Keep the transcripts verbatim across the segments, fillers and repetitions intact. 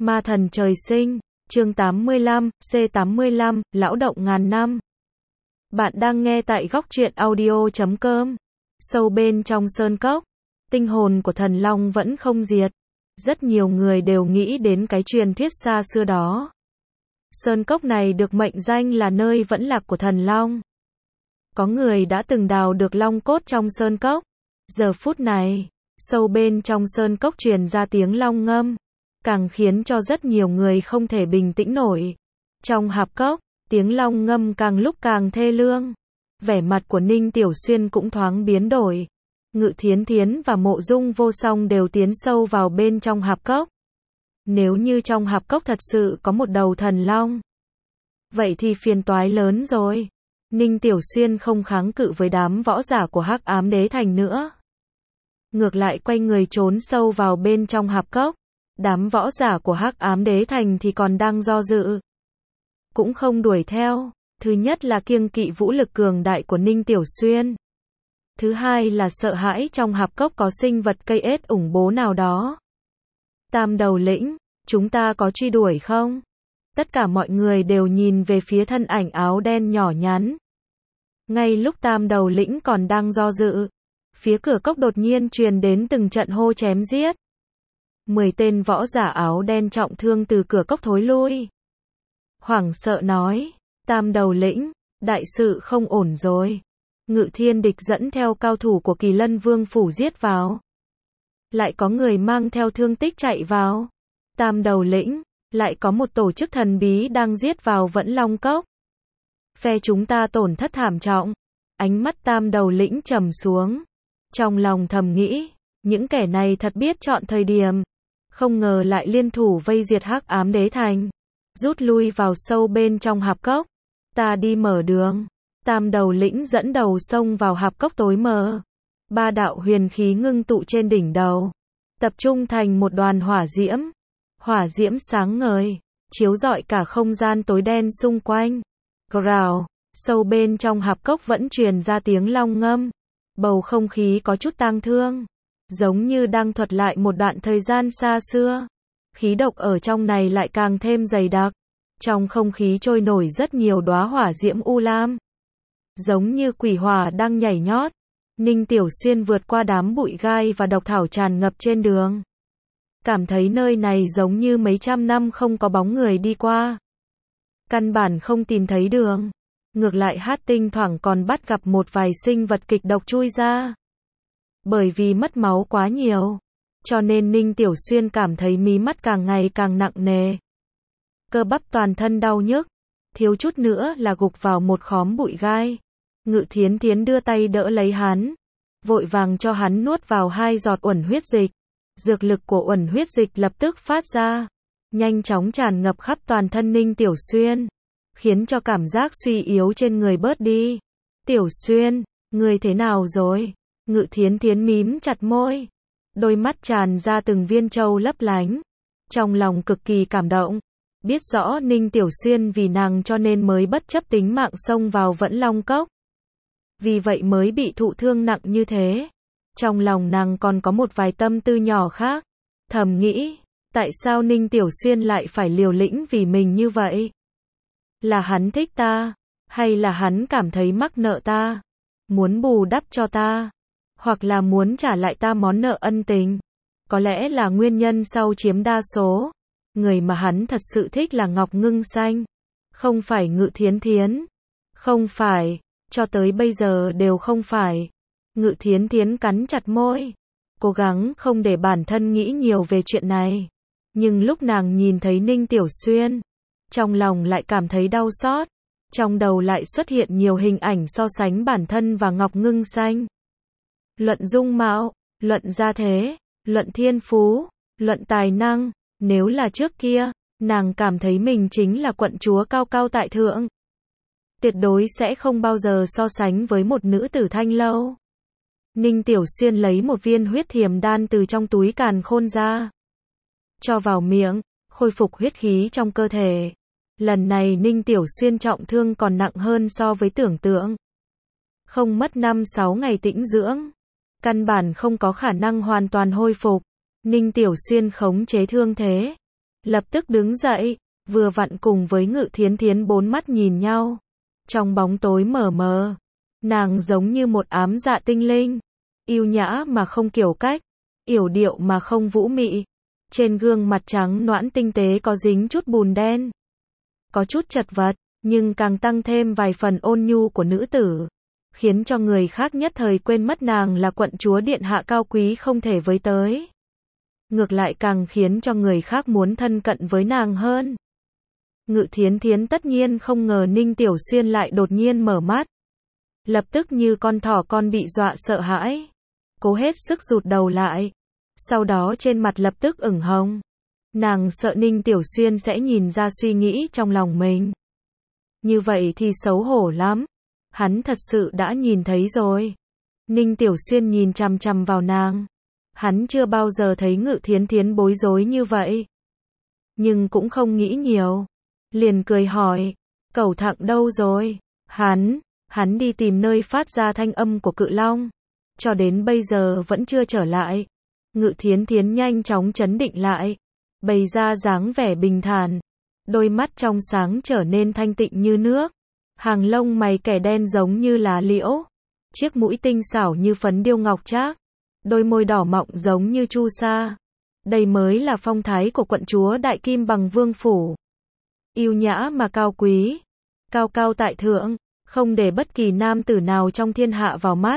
Ma thần trời sinh, chương tám mươi lăm, C tám mươi lăm, lão động ngàn năm. Bạn đang nghe tại góc truyện audio chấm com. Sâu bên trong sơn cốc, tinh hồn của thần long vẫn không diệt. Rất nhiều người đều nghĩ đến cái truyền thuyết xa xưa đó. Sơn cốc này được mệnh danh là nơi vẫn lạc của thần long. Có người đã từng đào được long cốt trong sơn cốc. Giờ phút này, sâu bên trong sơn cốc truyền ra tiếng long ngâm, càng khiến cho rất nhiều người không thể bình tĩnh nổi. Trong hạp cốc, tiếng long ngâm càng lúc càng thê lương. Vẻ mặt của Ninh Tiểu Xuyên cũng thoáng biến đổi. Ngự Thiến Thiến và Mộ Dung Vô Song đều tiến sâu vào bên trong hạp cốc. Nếu như trong hạp cốc thật sự có một đầu thần long, vậy thì phiền toái lớn rồi. Ninh Tiểu Xuyên không kháng cự với đám võ giả của Hắc Ám Đế Thành nữa. Ngược lại quay người trốn sâu vào bên trong hạp cốc. Đám võ giả của Hắc Ám Đế Thành thì còn đang do dự, cũng không đuổi theo. Thứ nhất là kiêng kỵ vũ lực cường đại của Ninh Tiểu Xuyên. Thứ hai là sợ hãi trong hạp cốc có sinh vật cây ết ủng bố nào đó. Tam đầu lĩnh, chúng ta có truy đuổi không? Tất cả mọi người đều nhìn về phía thân ảnh áo đen nhỏ nhắn. Ngay lúc tam đầu lĩnh còn đang do dự, phía cửa cốc đột nhiên truyền đến từng trận hô chém giết. Mười tên võ giả áo đen trọng thương từ cửa cốc thối lui. Hoảng sợ nói, tam đầu lĩnh, đại sự không ổn rồi. Ngự Thiên Địch dẫn theo cao thủ của Kỳ Lân Vương phủ giết vào. Lại có người mang theo thương tích chạy vào. Tam đầu lĩnh, lại có một tổ chức thần bí đang giết vào Vẫn Long Cốc. Phe chúng ta tổn thất thảm trọng. Ánh mắt tam đầu lĩnh trầm xuống. Trong lòng thầm nghĩ, những kẻ này thật biết chọn thời điểm. Không ngờ lại liên thủ vây diệt Hắc Ám Đế Thành. Rút lui vào sâu bên trong hạp cốc. Ta đi mở đường. Tam đầu lĩnh dẫn đầu xông vào hạp cốc tối mờ. Ba đạo huyền khí ngưng tụ trên đỉnh đầu, tập trung thành một đoàn hỏa diễm. Hỏa diễm sáng ngời, chiếu rọi cả không gian tối đen xung quanh. Grào, sâu bên trong hạp cốc vẫn truyền ra tiếng long ngâm. Bầu không khí có chút tang thương, giống như đang thuật lại một đoạn thời gian xa xưa. Khí độc ở trong này lại càng thêm dày đặc. Trong không khí trôi nổi rất nhiều đóa hỏa diễm u lam, giống như quỷ hỏa đang nhảy nhót. Ninh Tiểu Xuyên vượt qua đám bụi gai và độc thảo tràn ngập trên đường. Cảm thấy nơi này giống như mấy trăm năm không có bóng người đi qua. Căn bản không tìm thấy đường. Ngược lại hát tinh thoảng còn bắt gặp một vài sinh vật kịch độc chui ra. Bởi vì mất máu quá nhiều, cho nên Ninh Tiểu Xuyên cảm thấy mí mắt càng ngày càng nặng nề. Cơ bắp toàn thân đau nhức, thiếu chút nữa là gục vào một khóm bụi gai. Ngự Thiến Thiến đưa tay đỡ lấy hắn, vội vàng cho hắn nuốt vào hai giọt uẩn huyết dịch. Dược lực của uẩn huyết dịch lập tức phát ra, nhanh chóng tràn ngập khắp toàn thân Ninh Tiểu Xuyên, khiến cho cảm giác suy yếu trên người bớt đi. Tiểu Xuyên, người thế nào rồi? Ngự Thiến Thiến mím chặt môi, đôi mắt tràn ra từng viên châu lấp lánh. Trong lòng cực kỳ cảm động, biết rõ Ninh Tiểu Xuyên vì nàng cho nên mới bất chấp tính mạng xông vào Vẫn Long Cốc. Vì vậy mới bị thụ thương nặng như thế. Trong lòng nàng còn có một vài tâm tư nhỏ khác. Thầm nghĩ, tại sao Ninh Tiểu Xuyên lại phải liều lĩnh vì mình như vậy? Là hắn thích ta? Hay là hắn cảm thấy mắc nợ ta? Muốn bù đắp cho ta? Hoặc là muốn trả lại ta món nợ ân tình? Có lẽ là nguyên nhân sau chiếm đa số. Người mà hắn thật sự thích là Ngọc Ngưng Xanh, không phải Ngự Thiến Thiến. Không phải, cho tới bây giờ đều không phải. Ngự Thiến Thiến cắn chặt môi, cố gắng không để bản thân nghĩ nhiều về chuyện này. Nhưng lúc nàng nhìn thấy Ninh Tiểu Xuyên, trong lòng lại cảm thấy đau xót. Trong đầu lại xuất hiện nhiều hình ảnh so sánh bản thân và Ngọc Ngưng Xanh. Luận dung mạo, luận gia thế, luận thiên phú, luận tài năng. Nếu là trước kia, nàng cảm thấy mình chính là quận chúa cao cao tại thượng. Tuyệt đối sẽ không bao giờ so sánh với một nữ tử thanh lâu. Ninh Tiểu Xuyên lấy một viên huyết thiềm đan từ trong túi càn khôn ra, cho vào miệng, khôi phục huyết khí trong cơ thể. Lần này Ninh Tiểu Xuyên trọng thương còn nặng hơn so với tưởng tượng. Không mất năm sáu ngày tĩnh dưỡng, căn bản không có khả năng hoàn toàn hồi phục. Ninh Tiểu Xuyên khống chế thương thế, lập tức đứng dậy, vừa vặn cùng với Ngự Thiến Thiến bốn mắt nhìn nhau. Trong bóng tối mờ mờ, nàng giống như một ám dạ tinh linh, yêu nhã mà không kiểu cách, yểu điệu mà không vũ mị. Trên gương mặt trắng nõn tinh tế có dính chút bùn đen, có chút chật vật, nhưng càng tăng thêm vài phần ôn nhu của nữ tử, khiến cho người khác nhất thời quên mất nàng là quận chúa điện hạ cao quý không thể với tới. Ngược lại càng khiến cho người khác muốn thân cận với nàng hơn. Ngự Thiến Thiến tất nhiên không ngờ Ninh Tiểu Xuyên lại đột nhiên mở mắt. Lập tức như con thỏ con bị dọa sợ hãi, cố hết sức rụt đầu lại. Sau đó trên mặt lập tức ửng hồng. Nàng sợ Ninh Tiểu Xuyên sẽ nhìn ra suy nghĩ trong lòng mình. Như vậy thì xấu hổ lắm. Hắn thật sự đã nhìn thấy rồi. Ninh Tiểu Xuyên nhìn chằm chằm vào nàng. Hắn chưa bao giờ thấy Ngự Thiến Thiến bối rối như vậy. Nhưng cũng không nghĩ nhiều. Liền cười hỏi, cẩu thặng đâu rồi? Hắn, hắn đi tìm nơi phát ra thanh âm của cự long. Cho đến bây giờ vẫn chưa trở lại. Ngự Thiến Thiến nhanh chóng trấn định lại. Bày ra dáng vẻ bình thản. Đôi mắt trong sáng trở nên thanh tịnh như nước. Hàng lông mày kẻ đen giống như lá liễu. Chiếc mũi tinh xảo như phấn điêu ngọc trác. Đôi môi đỏ mọng giống như chu sa. Đây mới là phong thái của quận chúa Đại Kim Bằng Vương Phủ. Yêu nhã mà cao quý. Cao cao tại thượng. Không để bất kỳ nam tử nào trong thiên hạ vào mắt.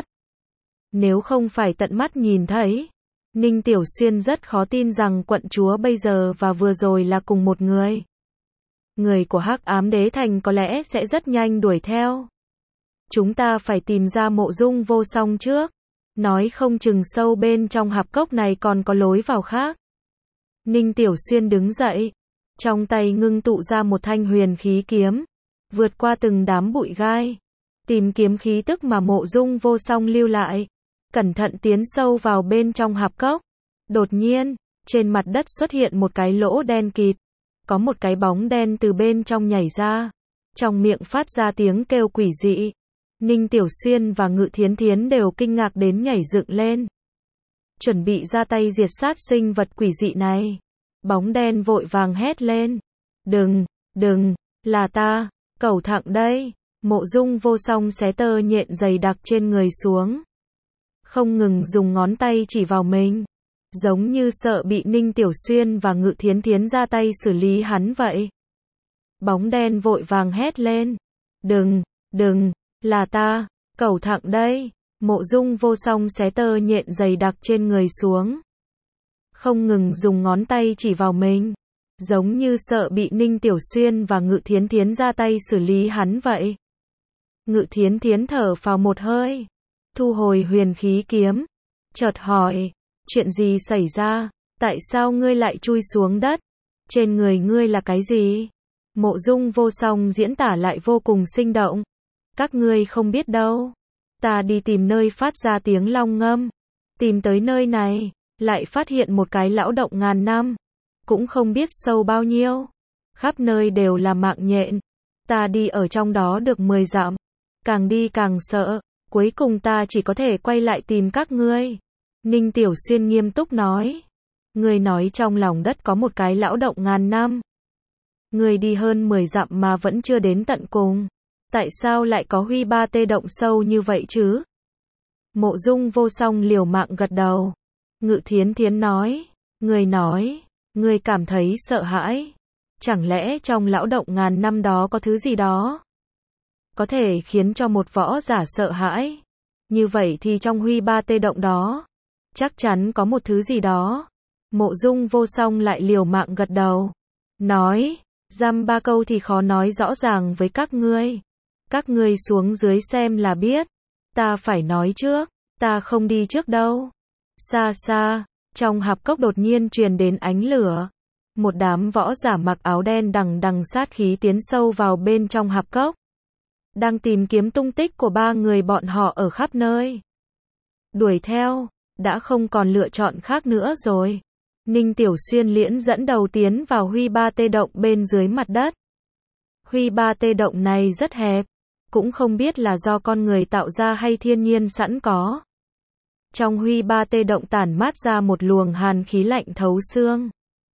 Nếu không phải tận mắt nhìn thấy, Ninh Tiểu Xuyên rất khó tin rằng quận chúa bây giờ và vừa rồi là cùng một người. Người của Hắc Ám Đế Thành có lẽ sẽ rất nhanh đuổi theo. Chúng ta phải tìm ra Mộ Dung Vô Song trước. Nói không chừng sâu bên trong hạp cốc này còn có lối vào khác. Ninh Tiểu Xuyên đứng dậy. Trong tay ngưng tụ ra một thanh huyền khí kiếm. Vượt qua từng đám bụi gai. Tìm kiếm khí tức mà Mộ Dung Vô Song lưu lại. Cẩn thận tiến sâu vào bên trong hạp cốc. Đột nhiên, trên mặt đất xuất hiện một cái lỗ đen kịt. Có một cái bóng đen từ bên trong nhảy ra. Trong miệng phát ra tiếng kêu quỷ dị. Ninh Tiểu Xuyên và Ngự Thiến Thiến đều kinh ngạc đến nhảy dựng lên. Chuẩn bị ra tay diệt sát sinh vật quỷ dị này. Bóng đen vội vàng hét lên. Đừng, đừng, là ta, cẩu thặng đây. Mộ Dung Vô Song xé tơ nhện dày đặc trên người xuống. Không ngừng dùng ngón tay chỉ vào mình. Giống như sợ bị Ninh Tiểu Xuyên và Ngự Thiến Thiến ra tay xử lý hắn vậy. Bóng đen vội vàng hét lên. Đừng, đừng, là ta, cẩu thặng đây. Mộ Dung Vô Song xé tơ nhện dày đặc trên người xuống. Không ngừng dùng ngón tay chỉ vào mình. Giống như sợ bị Ninh Tiểu Xuyên và Ngự Thiến Thiến ra tay xử lý hắn vậy. Ngự Thiến Thiến thở phào một hơi. Thu hồi huyền khí kiếm. Chợt hỏi. Chuyện gì xảy ra? Tại sao ngươi lại chui xuống đất? Trên người ngươi là cái gì? Mộ Dung Vô Song diễn tả lại vô cùng sinh động. Các ngươi không biết đâu. Ta đi tìm nơi phát ra tiếng long ngâm. Tìm tới nơi này. Lại phát hiện một cái lão động ngàn năm. Cũng không biết sâu bao nhiêu. Khắp nơi đều là mạng nhện. Ta đi ở trong đó được mười dặm. Càng đi càng sợ. Cuối cùng ta chỉ có thể quay lại tìm các ngươi. Ninh Tiểu Xuyên nghiêm túc nói. Ngươi nói trong lòng đất có một cái lão động ngàn năm. Ngươi đi hơn mười dặm mà vẫn chưa đến tận cùng. Tại sao lại có huy ba tê động sâu như vậy chứ? Mộ Dung Vô Song liều mạng gật đầu. Ngự Thiến Thiến nói. Ngươi nói. Ngươi cảm thấy sợ hãi. Chẳng lẽ trong lão động ngàn năm đó có thứ gì đó có thể khiến cho một võ giả sợ hãi? Như vậy thì trong huy ba tê động đó chắc chắn có một thứ gì đó. Mộ Dung Vô Song lại liều mạng gật đầu. Nói. Dăm ba câu thì khó nói rõ ràng với các ngươi. Các ngươi xuống dưới xem là biết. Ta phải nói trước. Ta không đi trước đâu. Xa xa. Trong hạp cốc đột nhiên truyền đến ánh lửa. Một đám võ giả mặc áo đen đằng đằng sát khí tiến sâu vào bên trong hạp cốc. Đang tìm kiếm tung tích của ba người bọn họ ở khắp nơi. Đuổi theo. Đã không còn lựa chọn khác nữa rồi. Ninh Tiểu Xuyên liễn dẫn đầu tiến vào huy ba tê động bên dưới mặt đất. Huy ba tê động này rất hẹp. Cũng không biết là do con người tạo ra hay thiên nhiên sẵn có. Trong huy ba tê động tản mát ra một luồng hàn khí lạnh thấu xương.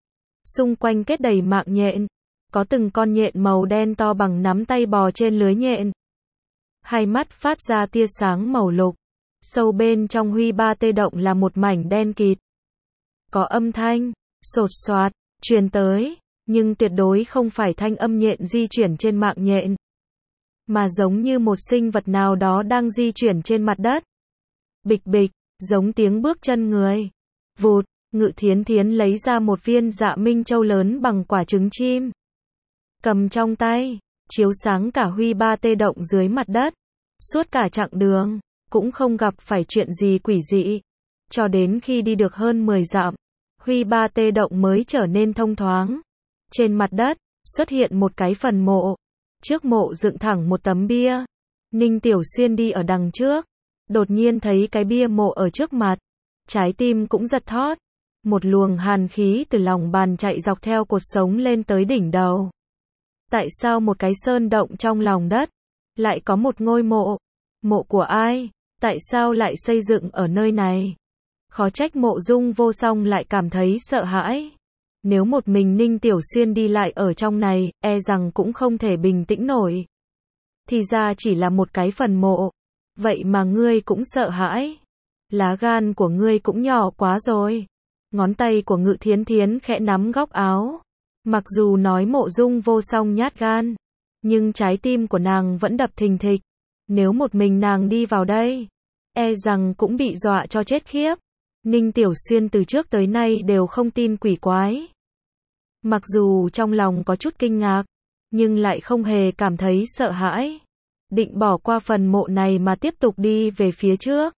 xung quanh kết đầy mạng nhện, có từng con nhện màu đen to bằng nắm tay bò trên lưới nhện. Hai mắt phát ra tia sáng màu lục, sâu bên trong huy ba tê động là một mảnh đen kịt. Có âm thanh, sột soạt, truyền tới, nhưng tuyệt đối không phải thanh âm nhện di chuyển trên mạng nhện, mà giống như một sinh vật nào đó đang di chuyển trên mặt đất. Bịch bịch, giống tiếng bước chân người. Vụt, Ngự Thiến Thiến lấy ra một viên dạ minh châu lớn bằng quả trứng chim. Cầm trong tay, chiếu sáng cả huy ba tê động dưới mặt đất. Suốt cả chặng đường, cũng không gặp phải chuyện gì quỷ dị. Cho đến khi đi được hơn mười dặm, huy ba tê động mới trở nên thông thoáng. Trên mặt đất, xuất hiện một cái phần mộ. Trước mộ dựng thẳng một tấm bia. Ninh Tiểu Xuyên đi ở đằng trước. Đột nhiên thấy cái bia mộ ở trước mặt. Trái tim cũng giật thót. Một luồng hàn khí từ lòng bàn chạy dọc theo cột sống lên tới đỉnh đầu. Tại sao một cái sơn động trong lòng đất lại có một ngôi mộ? Mộ của ai? Tại sao lại xây dựng ở nơi này? Khó trách Mộ Dung Vô Song lại cảm thấy sợ hãi. Nếu một mình Ninh Tiểu Xuyên đi lại ở trong này, e rằng cũng không thể bình tĩnh nổi. Thì ra chỉ là một cái phần mộ. Vậy mà ngươi cũng sợ hãi. Lá gan của ngươi cũng nhỏ quá rồi. Ngón tay của Ngự Thiến Thiến khẽ nắm góc áo. Mặc dù nói Mộ Dung Vô Song nhát gan, nhưng trái tim của nàng vẫn đập thình thịch. Nếu một mình nàng đi vào đây, e rằng cũng bị dọa cho chết khiếp. Ninh Tiểu Xuyên từ trước tới nay đều không tin quỷ quái. Mặc dù trong lòng có chút kinh ngạc, nhưng lại không hề cảm thấy sợ hãi. Định bỏ qua phần mộ này mà tiếp tục đi về phía trước.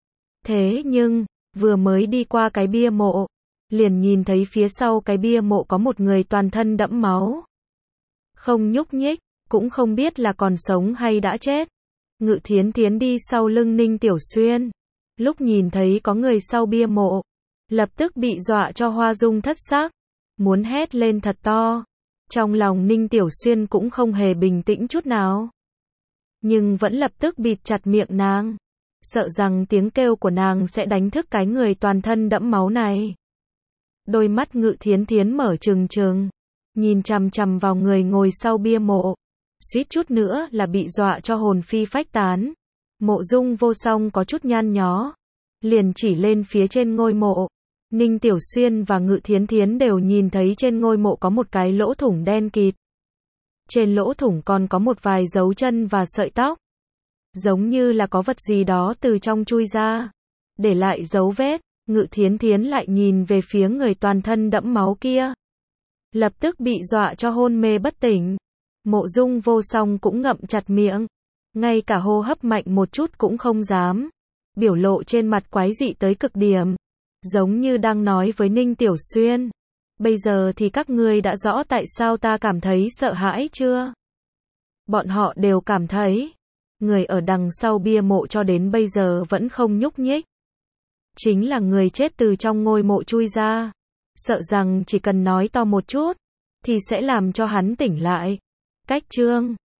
Thế nhưng, vừa mới đi qua cái bia mộ, liền nhìn thấy phía sau cái bia mộ có một người toàn thân đẫm máu. Không nhúc nhích, cũng không biết là còn sống hay đã chết. Ngự Thiến Thiến đi sau lưng Ninh Tiểu Xuyên. Lúc nhìn thấy có người sau bia mộ, lập tức bị dọa cho hoa dung thất sắc, muốn hét lên thật to. Trong lòng Ninh Tiểu Xuyên cũng không hề bình tĩnh chút nào, nhưng vẫn lập tức bịt chặt miệng nàng, sợ rằng tiếng kêu của nàng sẽ đánh thức cái người toàn thân đẫm máu này. Đôi mắt Ngự Thiến Thiến mở trừng trừng, nhìn chằm chằm vào người ngồi sau bia mộ, suýt chút nữa là bị dọa cho hồn phi phách tán. Mộ Dung Vô Song có chút nhăn nhó, liền chỉ lên phía trên ngôi mộ. Ninh Tiểu Xuyên và Ngự Thiến Thiến đều nhìn thấy trên ngôi mộ có một cái lỗ thủng đen kịt. Trên lỗ thủng còn có một vài dấu chân và sợi tóc, giống như là có vật gì đó từ trong chui ra, để lại dấu vết. Ngự Thiến Thiến lại nhìn về phía người toàn thân đẫm máu kia, lập tức bị dọa cho hôn mê bất tỉnh. Mộ Dung Vô Song cũng ngậm chặt miệng, ngay cả hô hấp mạnh một chút cũng không dám, biểu lộ trên mặt quái dị tới cực điểm, giống như đang nói với Ninh Tiểu Xuyên, bây giờ thì các ngươi đã rõ tại sao ta cảm thấy sợ hãi chưa? Bọn họ đều cảm thấy, người ở đằng sau bia mộ cho đến bây giờ vẫn không nhúc nhích, chính là người chết từ trong ngôi mộ chui ra, sợ rằng chỉ cần nói to một chút, thì sẽ làm cho hắn tỉnh lại. Cách chương